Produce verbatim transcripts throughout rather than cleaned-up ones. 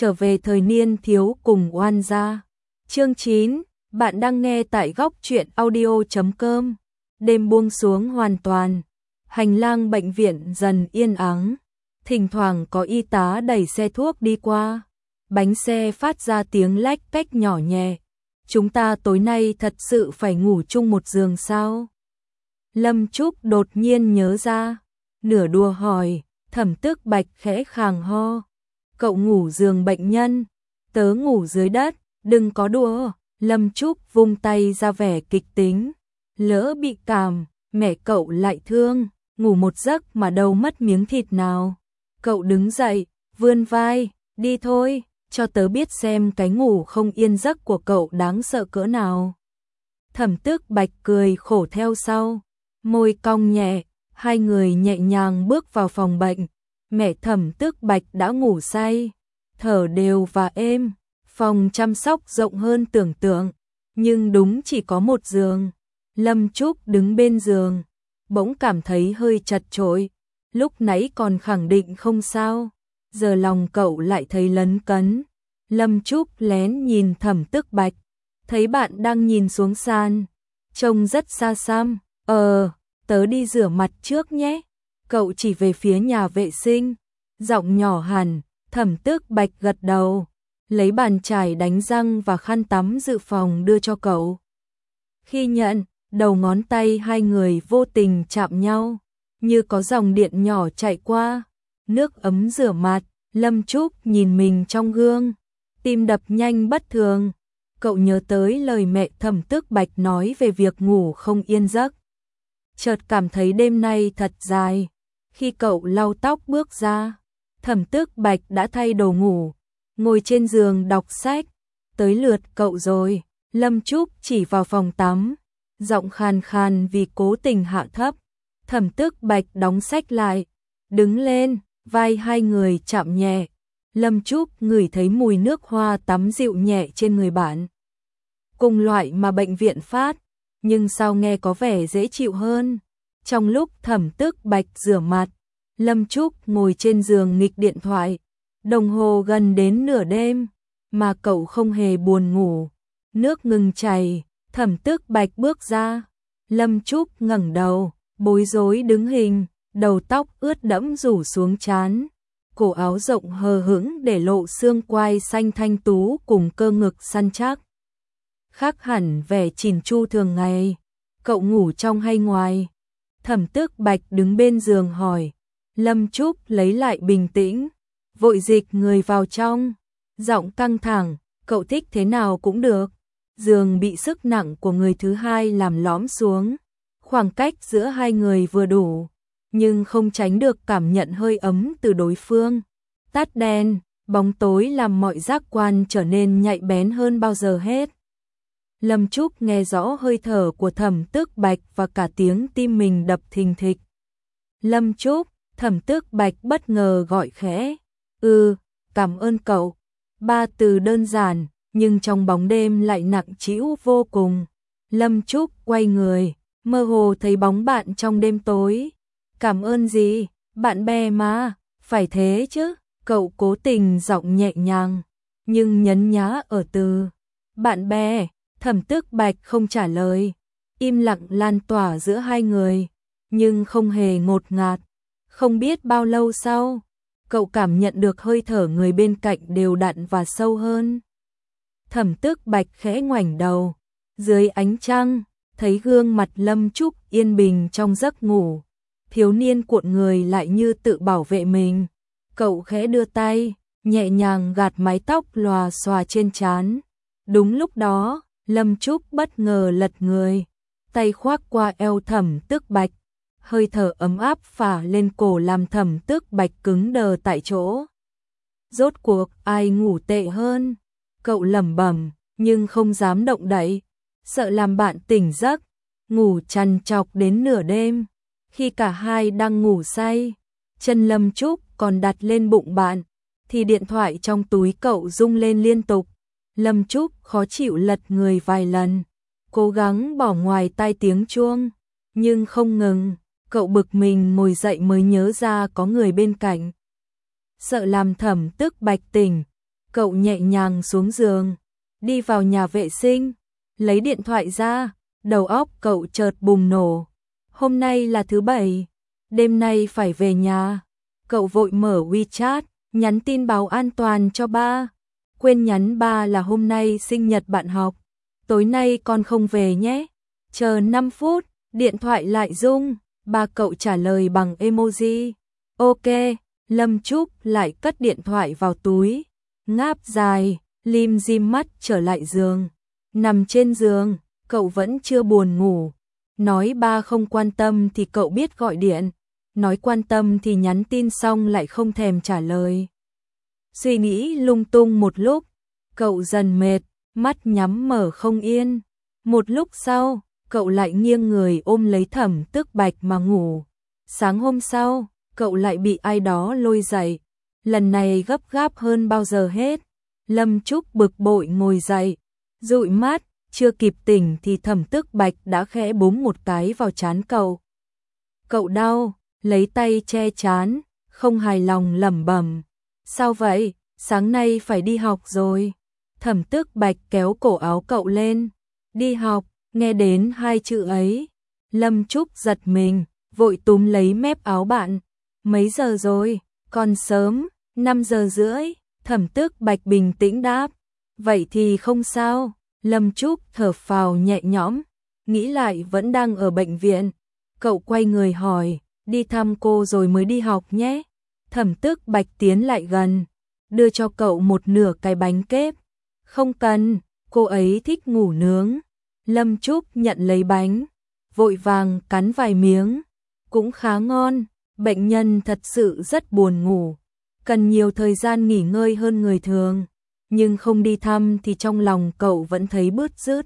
trở về thời niên thiếu cùng oan gia. Chương chín, bạn đang nghe tại góc truyện audio chấm com. Đêm buông xuống hoàn toàn, hành lang bệnh viện dần yên ắng, thỉnh thoảng có y tá đẩy xe thuốc đi qua, bánh xe phát ra tiếng lách cách nhỏ nhẹ. Chúng ta tối nay thật sự phải ngủ chung một giường sao? Lâm Trúc đột nhiên nhớ ra, nửa đùa hỏi, Thẩm Tước Bạch khẽ khàng ho. Cậu ngủ giường bệnh nhân, tớ ngủ dưới đất, đừng có đùa. Lâm Trúc vung tay ra vẻ kịch tính, lỡ bị cảm, mẹ cậu lại thương, ngủ một giấc mà đâu mất miếng thịt nào. Cậu đứng dậy, vươn vai, đi thôi, cho tớ biết xem cái ngủ không yên giấc của cậu đáng sợ cỡ nào. Thẩm Tước Bạch cười khổ theo sau, môi cong nhẹ, hai người nhẹ nhàng bước vào phòng bệnh. Mẹ Thẩm Tước Bạch đã ngủ say, thở đều và êm. Phòng chăm sóc rộng hơn tưởng tượng, nhưng đúng chỉ có một giường. Lâm Trúc đứng bên giường, bỗng cảm thấy hơi chật chội. Lúc nãy còn khẳng định không sao, giờ lòng cậu lại thấy lấn cấn. Lâm Trúc lén nhìn Thẩm Tước Bạch, thấy bạn đang nhìn xuống sàn, trông rất xa xăm. Ờ, tớ đi rửa mặt trước nhé. Cậu chỉ về phía nhà vệ sinh, giọng nhỏ hẳn. Thẩm Tước Bạch gật đầu, lấy bàn chải đánh răng và khăn tắm dự phòng đưa cho cậu. Khi nhận, đầu ngón tay hai người vô tình chạm nhau, như có dòng điện nhỏ chạy qua. Nước ấm rửa mặt, Lâm Trúc nhìn mình trong gương, tim đập nhanh bất thường. Cậu nhớ tới lời mẹ Thẩm Tước Bạch nói về việc ngủ không yên giấc. Chợt cảm thấy đêm nay thật dài. Khi cậu lau tóc bước ra, Thẩm Tước Bạch đã thay đồ ngủ, ngồi trên giường đọc sách. Tới lượt cậu rồi. Lâm Trúc chỉ vào phòng tắm, giọng khàn khàn vì cố tình hạ thấp. Thẩm Tước Bạch đóng sách lại, đứng lên, vai hai người chạm nhẹ. Lâm Trúc ngửi thấy mùi nước hoa tắm dịu nhẹ trên người bạn, cùng loại mà bệnh viện phát, nhưng sao nghe có vẻ dễ chịu hơn. Trong lúc Thẩm Tước Bạch rửa mặt, Lâm Trúc ngồi trên giường nghịch điện thoại. Đồng hồ gần đến nửa đêm, mà cậu không hề buồn ngủ. Nước ngừng chảy, Thẩm Tước Bạch bước ra. Lâm Trúc ngẩng đầu, bối rối đứng hình, đầu tóc ướt đẫm rủ xuống trán. Cổ áo rộng hờ hững để lộ xương quai xanh thanh tú cùng cơ ngực săn chắc. Khác hẳn vẻ chỉn chu thường ngày. Cậu ngủ trong hay ngoài? Thẩm Tước Bạch đứng bên giường hỏi. Lâm Trúc lấy lại bình tĩnh, vội dịch người vào trong, giọng căng thẳng, cậu thích thế nào cũng được. Giường bị sức nặng của người thứ hai làm lõm xuống, khoảng cách giữa hai người vừa đủ, nhưng không tránh được cảm nhận hơi ấm từ đối phương. Tắt đèn, bóng tối làm mọi giác quan trở nên nhạy bén hơn bao giờ hết. Lâm Trúc nghe rõ hơi thở của Thẩm Tước Bạch và cả tiếng tim mình đập thình thịch. Lâm Trúc, Thẩm Tước Bạch bất ngờ gọi khẽ. Ừ, cảm ơn cậu. Ba từ đơn giản, nhưng trong bóng đêm lại nặng trĩu vô cùng. Lâm Trúc quay người, mơ hồ thấy bóng bạn trong đêm tối. Cảm ơn gì, bạn bè mà, phải thế chứ. Cậu cố tình giọng nhẹ nhàng, nhưng nhấn nhá ở từ bạn bè. Thẩm Tước Bạch không trả lời, im lặng lan tỏa giữa hai người, nhưng không hề ngột ngạt. Không biết bao lâu sau, cậu cảm nhận được hơi thở người bên cạnh đều đặn và sâu hơn. Thẩm Tước Bạch khẽ ngoảnh đầu, dưới ánh trăng, thấy gương mặt Lâm Trúc yên bình trong giấc ngủ. Thiếu niên cuộn người lại như tự bảo vệ mình. Cậu khẽ đưa tay, nhẹ nhàng gạt mái tóc lòa xòa trên trán. Đúng lúc đó, Lâm Trúc bất ngờ lật người, tay khoác qua eo Thẩm Tước Bạch. Hơi thở ấm áp phả lên cổ làm Thẩm Tước Bạch cứng đờ tại chỗ. Rốt cuộc ai ngủ tệ hơn? Cậu lẩm bẩm, nhưng không dám động đậy, sợ làm bạn tỉnh giấc. Ngủ trằn trọc đến nửa đêm, khi cả hai đang ngủ say, chân Lâm Trúc còn đặt lên bụng bạn, thì điện thoại trong túi cậu rung lên liên tục. Lâm Trúc khó chịu lật người vài lần, cố gắng bỏ ngoài tai tiếng chuông, nhưng không ngừng. Cậu bực mình ngồi dậy mới nhớ ra có người bên cạnh. Sợ làm Thẩm Tước Bạch tỉnh, Cậu nhẹ nhàng xuống giường, đi vào nhà vệ sinh, lấy điện thoại ra, đầu óc cậu chợt bùng nổ. Hôm nay là thứ bảy, đêm nay phải về nhà. Cậu vội mở WeChat, nhắn tin báo an toàn cho ba. Quên nhắn ba là hôm nay sinh nhật bạn học, tối nay con không về nhé. Chờ năm phút, điện thoại lại rung, ba cậu trả lời bằng emoji. Ok, Lâm Trúc lại cất điện thoại vào túi, ngáp dài, lim dim mắt trở lại giường. Nằm trên giường, cậu vẫn chưa buồn ngủ. Nói ba không quan tâm thì cậu biết gọi điện, nói quan tâm thì nhắn tin xong lại không thèm trả lời. Suy nghĩ lung tung một lúc, cậu dần mệt, mắt nhắm mở không yên. Một lúc sau, cậu lại nghiêng người ôm lấy Thẩm Tức Bạch mà ngủ. Sáng hôm sau, cậu lại bị ai đó lôi dậy, lần này gấp gáp hơn bao giờ hết. Lâm Trúc bực bội ngồi dậy, dụi mắt, chưa kịp tỉnh thì Thẩm Tức Bạch đã khẽ búng một cái vào trán cậu. Cậu đau, lấy tay che trán, không hài lòng lẩm bẩm. Sao vậy, sáng nay phải đi học rồi. Thẩm Tức Bạch kéo cổ áo cậu lên. Đi học, nghe đến hai chữ ấy. Lâm Trúc giật mình, vội túm lấy mép áo bạn. Mấy giờ rồi, còn sớm, năm giờ rưỡi. Thẩm Tức Bạch bình tĩnh đáp. Vậy thì không sao. Lâm Trúc thở phào nhẹ nhõm, nghĩ lại vẫn đang ở bệnh viện. Cậu quay người hỏi, đi thăm cô rồi mới đi học nhé. Thẩm Tức Bạch tiến lại gần, đưa cho cậu một nửa cái bánh kếp. Không cần, cô ấy thích ngủ nướng. Lâm Trúc nhận lấy bánh, vội vàng cắn vài miếng. Cũng khá ngon, bệnh nhân thật sự rất buồn ngủ, cần nhiều thời gian nghỉ ngơi hơn người thường. Nhưng không đi thăm thì trong lòng cậu vẫn thấy bứt rứt.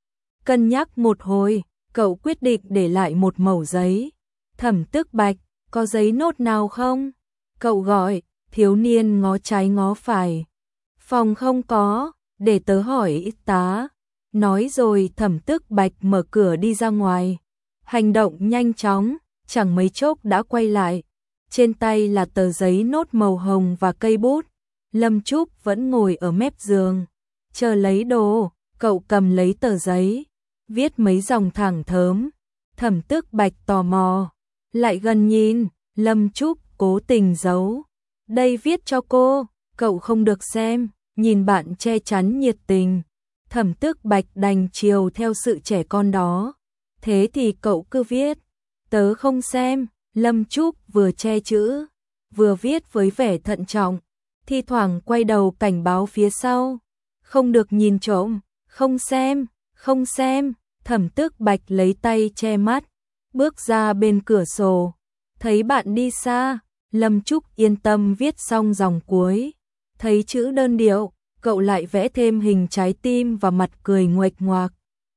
Cân nhắc một hồi, cậu quyết định để lại một mẩu giấy. Thẩm Tức Bạch, có giấy nốt nào không? Cậu gọi, thiếu niên ngó trái ngó phải. Phòng không có, để tớ hỏi y tá. Nói rồi Thẩm Tức Bạch mở cửa đi ra ngoài. Hành động nhanh chóng, chẳng mấy chốc đã quay lại. Trên tay là tờ giấy nốt màu hồng và cây bút. Lâm Trúc vẫn ngồi ở mép giường, chờ lấy đồ. Cậu cầm lấy tờ giấy, viết mấy dòng thẳng thớm. Thẩm Tức Bạch tò mò, lại gần nhìn. Lâm Trúc cố tình giấu. Đây viết cho cô, cậu không được xem. Nhìn bạn che chắn nhiệt tình, Thẩm Tức Bạch đành chiều theo sự trẻ con đó. Thế thì cậu cứ viết. Tớ không xem. Lâm Trúc vừa che chữ, vừa viết với vẻ thận trọng, thi thoảng quay đầu cảnh báo phía sau. Không được nhìn trộm, không xem, không xem. Thẩm Tức Bạch lấy tay che mắt, bước ra bên cửa sổ. Thấy bạn đi xa, Lâm Trúc yên tâm viết xong dòng cuối. Thấy chữ đơn điệu, cậu lại vẽ thêm hình trái tim và mặt cười nguệch ngoạc.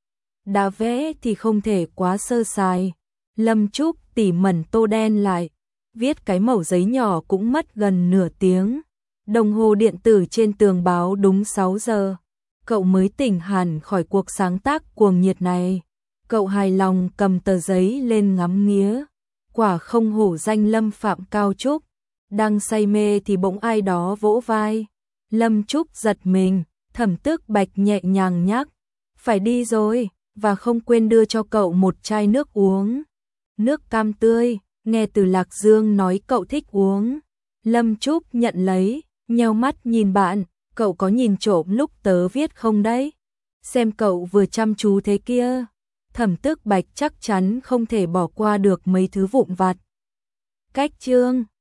Đã vẽ thì không thể quá sơ sài. Lâm Trúc tỉ mẩn tô đen lại, viết cái mẩu giấy nhỏ cũng mất gần nửa tiếng. Đồng hồ điện tử trên tường báo đúng sáu giờ. Cậu mới tỉnh hẳn khỏi cuộc sáng tác cuồng nhiệt này. Cậu hài lòng cầm tờ giấy lên ngắm nghía. Quả không hổ danh Lâm Phạm Cao Trúc. Đang say mê thì bỗng ai đó vỗ vai. Lâm Trúc giật mình, Thẩm Tức Bạch nhẹ nhàng nhắc. Phải đi rồi, và không quên đưa cho cậu một chai nước uống. Nước cam tươi, nghe từ Lạc Dương nói cậu thích uống. Lâm Trúc nhận lấy, nheo mắt nhìn bạn. Cậu có nhìn trộm lúc tớ viết không đấy? Xem cậu vừa chăm chú thế kia. Thẩm Tức Bạch chắc chắn không thể bỏ qua được mấy thứ vụn vặt. Cách chương